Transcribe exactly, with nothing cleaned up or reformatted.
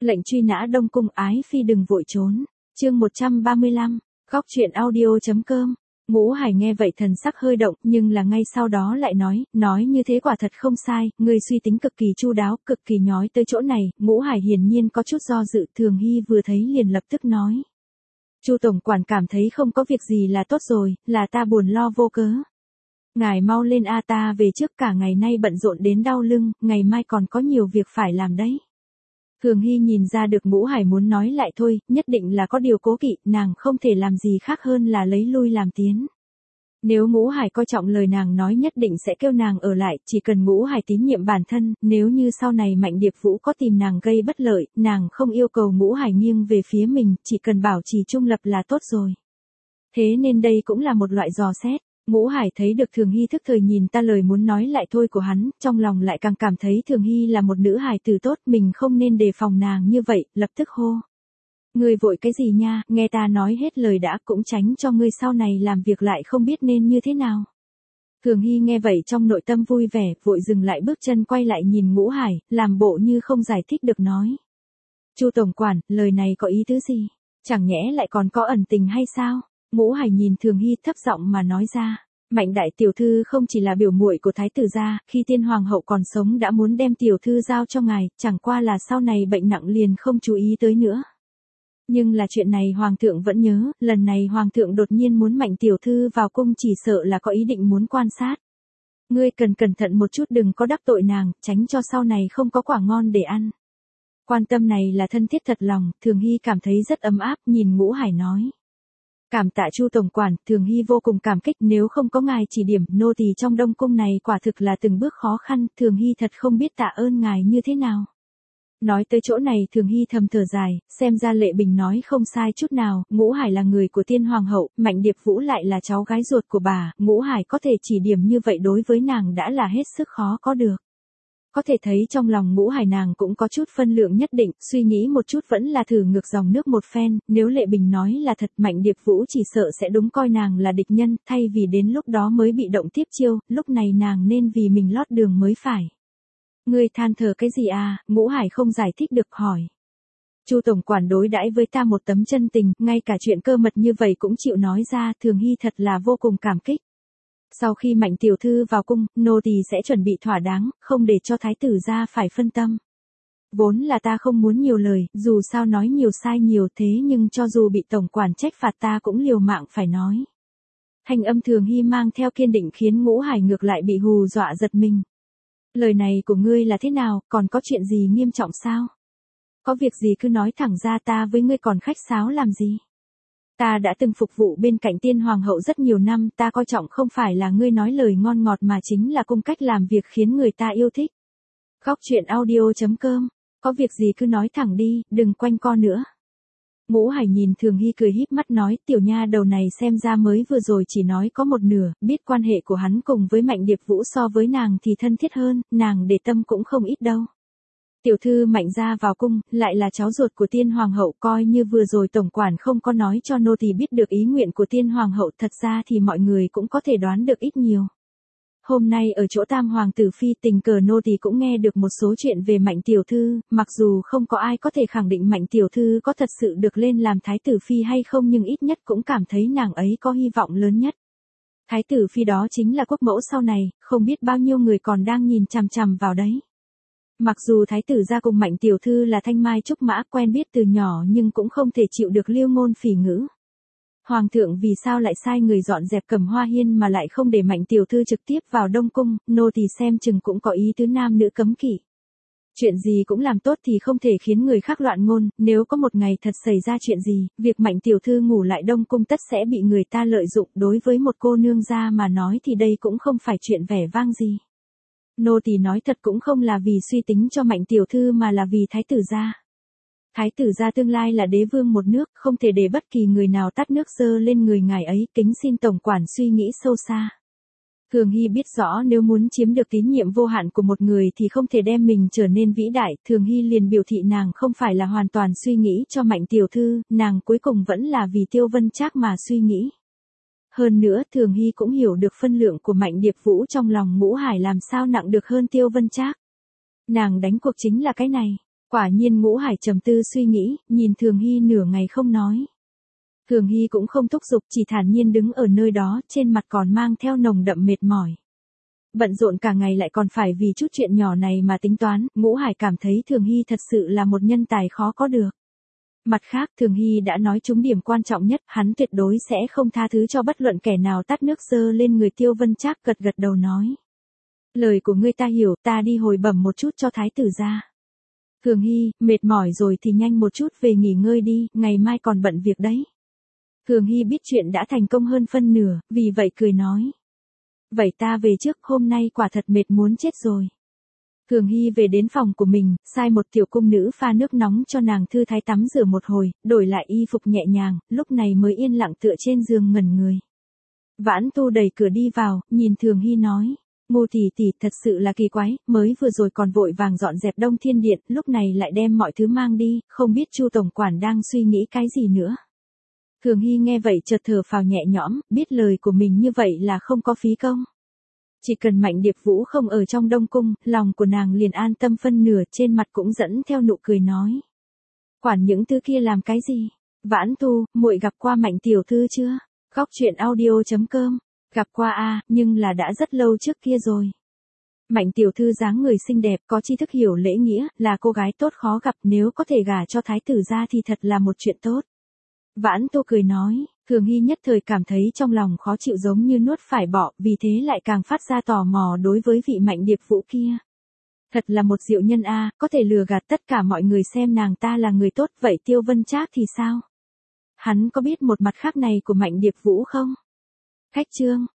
Lệnh truy nã Đông Cung ái phi đừng vội trốn. Chương một trăm ba mươi lăm, Góc truyện audio.com. Ngũ Hải nghe vậy thần sắc hơi động, nhưng là ngay sau đó lại nói, nói như thế quả thật không sai, ngươi suy tính cực kỳ chu đáo, cực kỳ nhói tới chỗ này. Ngũ Hải hiển nhiên có chút do dự, Thường Hy vừa thấy liền lập tức nói. Chu tổng quản cảm thấy không có việc gì là tốt rồi, là ta buồn lo vô cớ. Ngài mau lên a, ta về trước, cả ngày nay bận rộn đến đau lưng, ngày mai còn có nhiều việc phải làm đấy. Thường Hy nhìn ra được Ngũ Hải muốn nói lại thôi, nhất định là có điều cố kỵ, nàng không thể làm gì khác hơn là lấy lui làm tiến. Nếu Ngũ Hải coi trọng lời nàng nói nhất định sẽ kêu nàng ở lại, chỉ cần Ngũ Hải tín nhiệm bản thân, nếu như sau này Mạnh Điệp Vũ có tìm nàng gây bất lợi, nàng không yêu cầu Ngũ Hải nghiêng về phía mình, chỉ cần bảo trì trung lập là tốt rồi. Thế nên đây cũng là một loại dò xét. Ngũ Hải thấy được Thường Hy thức thời nhìn ta lời muốn nói lại thôi của hắn, trong lòng lại càng cảm thấy Thường Hy là một nữ hài tử tốt, mình không nên đề phòng nàng như vậy, lập tức hô. Ngươi vội cái gì nha, nghe ta nói hết lời đã, cũng tránh cho ngươi sau này làm việc lại không biết nên như thế nào. Thường Hy nghe vậy trong nội tâm vui vẻ, vội dừng lại bước chân quay lại nhìn Ngũ Hải, làm bộ như không giải thích được nói. Chu tổng quản, lời này có ý tứ gì? Chẳng nhẽ lại còn có ẩn tình hay sao? Ngũ Hải nhìn Thường Hy thấp giọng mà nói ra, Mạnh đại tiểu thư không chỉ là biểu muội của thái tử gia, khi tiên hoàng hậu còn sống đã muốn đem tiểu thư giao cho ngài, chẳng qua là sau này bệnh nặng liền không chú ý tới nữa. Nhưng là chuyện này hoàng thượng vẫn nhớ, lần này hoàng thượng đột nhiên muốn Mạnh tiểu thư vào cung chỉ sợ là có ý định muốn quan sát. Ngươi cần cẩn thận một chút, đừng có đắc tội nàng, tránh cho sau này không có quả ngon để ăn. Quan tâm này là thân thiết thật lòng, Thường Hy cảm thấy rất ấm áp, nhìn Ngũ Hải nói. Cảm tạ Chu tổng quản, Thường Hy vô cùng cảm kích, nếu không có ngài chỉ điểm, nô tỳ trong Đông Cung này quả thực là từng bước khó khăn, Thường Hy thật không biết tạ ơn ngài như thế nào. Nói tới chỗ này Thường Hy thầm thở dài, xem ra Lệ Bình nói không sai chút nào, Ngũ Hải là người của tiên hoàng hậu, Mạnh Điệp Vũ lại là cháu gái ruột của bà, Ngũ Hải có thể chỉ điểm như vậy đối với nàng đã là hết sức khó có được. Có thể thấy trong lòng Ngũ Hải nàng cũng có chút phân lượng nhất định, suy nghĩ một chút vẫn là thử ngược dòng nước một phen, nếu Lệ Bình nói là thật, Mạnh Điệp Vũ chỉ sợ sẽ đúng coi nàng là địch nhân, thay vì đến lúc đó mới bị động tiếp chiêu, lúc này nàng nên vì mình lót đường mới phải. Ngươi than thở cái gì à? Ngũ Hải không giải thích được hỏi. Chu tổng quản đối đãi với ta một tấm chân tình, ngay cả chuyện cơ mật như vậy cũng chịu nói ra, Thường Hy thật là vô cùng cảm kích. Sau khi Mạnh tiểu thư vào cung, nô tỳ sẽ chuẩn bị thỏa đáng, không để cho thái tử gia phải phân tâm. Vốn là ta không muốn nhiều lời, dù sao nói nhiều sai nhiều, thế nhưng cho dù bị tổng quản trách phạt ta cũng liều mạng phải nói. Thanh âm Thường Hy mang theo kiên định khiến Ngũ Hải ngược lại bị hù dọa giật mình. Lời này của ngươi là thế nào, còn có chuyện gì nghiêm trọng sao? Có việc gì cứ nói thẳng ra, ta với ngươi còn khách sáo làm gì? Ta đã từng phục vụ bên cạnh tiên hoàng hậu rất nhiều năm, ta coi trọng không phải là ngươi nói lời ngon ngọt mà chính là cung cách làm việc khiến người ta yêu thích. Góc truyện audio.com, có việc gì cứ nói thẳng đi, đừng quanh co nữa. Ngũ Hải nhìn Thường Hy cười híp mắt nói, tiểu nha đầu này xem ra mới vừa rồi chỉ nói có một nửa, biết quan hệ của hắn cùng với Mạnh Điệp Vũ so với nàng thì thân thiết hơn, nàng để tâm cũng không ít đâu. Tiểu thư Mạnh gia vào cung, lại là cháu ruột của tiên hoàng hậu, coi như vừa rồi tổng quản không có nói cho nô tỳ biết được ý nguyện của tiên hoàng hậu, thật ra thì mọi người cũng có thể đoán được ít nhiều. Hôm nay ở chỗ tam hoàng tử phi, tình cờ nô tỳ cũng nghe được một số chuyện về Mạnh tiểu thư, mặc dù không có ai có thể khẳng định Mạnh tiểu thư có thật sự được lên làm thái tử phi hay không, nhưng ít nhất cũng cảm thấy nàng ấy có hy vọng lớn nhất. Thái tử phi đó chính là quốc mẫu sau này, không biết bao nhiêu người còn đang nhìn chằm chằm vào đấy. Mặc dù thái tử gia cùng Mạnh tiểu thư là thanh mai trúc mã, quen biết từ nhỏ, nhưng cũng không thể chịu được lưu ngôn phỉ ngữ. Hoàng thượng vì sao lại sai người dọn dẹp Cẩm Hoa Hiên mà lại không để Mạnh tiểu thư trực tiếp vào Đông Cung, nô tỳ xem chừng cũng có ý tứ nam nữ cấm kỵ. Chuyện gì cũng làm tốt thì không thể khiến người khác loạn ngôn, nếu có một ngày thật xảy ra chuyện gì, việc Mạnh tiểu thư ngủ lại Đông Cung tất sẽ bị người ta lợi dụng, đối với một cô nương gia mà nói thì đây cũng không phải chuyện vẻ vang gì. Nô tỳ nói thật cũng không là vì suy tính cho Mạnh tiểu thư mà là vì thái tử gia. Thái tử gia tương lai là đế vương một nước, không thể để bất kỳ người nào tát nước dơ lên người ngài ấy, kính xin tổng quản suy nghĩ sâu xa. Thường Hy biết rõ nếu muốn chiếm được tín nhiệm vô hạn của một người thì không thể đem mình trở nên vĩ đại, Thường Hy liền biểu thị nàng không phải là hoàn toàn suy nghĩ cho Mạnh tiểu thư, nàng cuối cùng vẫn là vì Tiêu Vân Trác mà suy nghĩ. Hơn nữa Thường Hy cũng hiểu được phân lượng của Mạnh Điệp Vũ trong lòng Ngũ Hải làm sao nặng được hơn Tiêu Vân Trác. Nàng đánh cuộc chính là cái này. Quả nhiên Ngũ Hải trầm tư suy nghĩ, nhìn Thường Hy nửa ngày không nói. Thường Hy cũng không thúc giục, chỉ thản nhiên đứng ở nơi đó, trên mặt còn mang theo nồng đậm mệt mỏi. Bận rộn cả ngày lại còn phải vì chút chuyện nhỏ này mà tính toán, Ngũ Hải cảm thấy Thường Hy thật sự là một nhân tài khó có được. Mặt khác, Thường Hy đã nói trúng điểm quan trọng nhất, hắn tuyệt đối sẽ không tha thứ cho bất luận kẻ nào tát nước dơ lên người Tiêu Vân Trác, gật gật đầu nói. Lời của ngươi ta hiểu, ta đi hồi bẩm một chút cho thái tử ra. Thường Hy, mệt mỏi rồi thì nhanh một chút về nghỉ ngơi đi, ngày mai còn bận việc đấy. Thường Hy biết chuyện đã thành công hơn phân nửa, vì vậy cười nói. Vậy ta về trước, hôm nay quả thật mệt muốn chết rồi. Thường Hy về đến phòng của mình, sai một tiểu cung nữ pha nước nóng cho nàng thư thái tắm rửa một hồi, đổi lại y phục nhẹ nhàng, lúc này mới yên lặng tựa trên giường ngẩn người. Vãn Tu đẩy cửa đi vào, nhìn Thường Hy nói. Ngô tỷ tỷ thật sự là kỳ quái, mới vừa rồi còn vội vàng dọn dẹp Đông Thiên Điện, lúc này lại đem mọi thứ mang đi, không biết Chu tổng quản đang suy nghĩ cái gì nữa. Thường Hy nghe vậy chợt thở phào nhẹ nhõm, biết lời của mình như vậy là không có phí công. Chỉ cần Mạnh Điệp Vũ không ở trong Đông Cung, lòng của nàng liền an tâm phân nửa, trên mặt cũng dẫn theo nụ cười nói. Quản những thứ kia làm cái gì? Vãn Tu, muội gặp qua Mạnh tiểu thư chưa? Góc truyện audio chấm com. Gặp qua a, nhưng là đã rất lâu trước kia rồi. Mạnh tiểu thư dáng người xinh đẹp, có tri thức hiểu lễ nghĩa, là cô gái tốt khó gặp, nếu có thể gả cho thái tử ra thì thật là một chuyện tốt. Vãn Tô cười nói, Thường Hy nhất thời cảm thấy trong lòng khó chịu giống như nuốt phải bọ, vì thế lại càng phát ra tò mò đối với vị Mạnh Điệp Vũ kia. Thật là một diệu nhân a, có thể lừa gạt tất cả mọi người xem nàng ta là người tốt, vậy Tiêu Vân Trác thì sao? Hắn có biết một mặt khác này của Mạnh Điệp Vũ không? Khách chương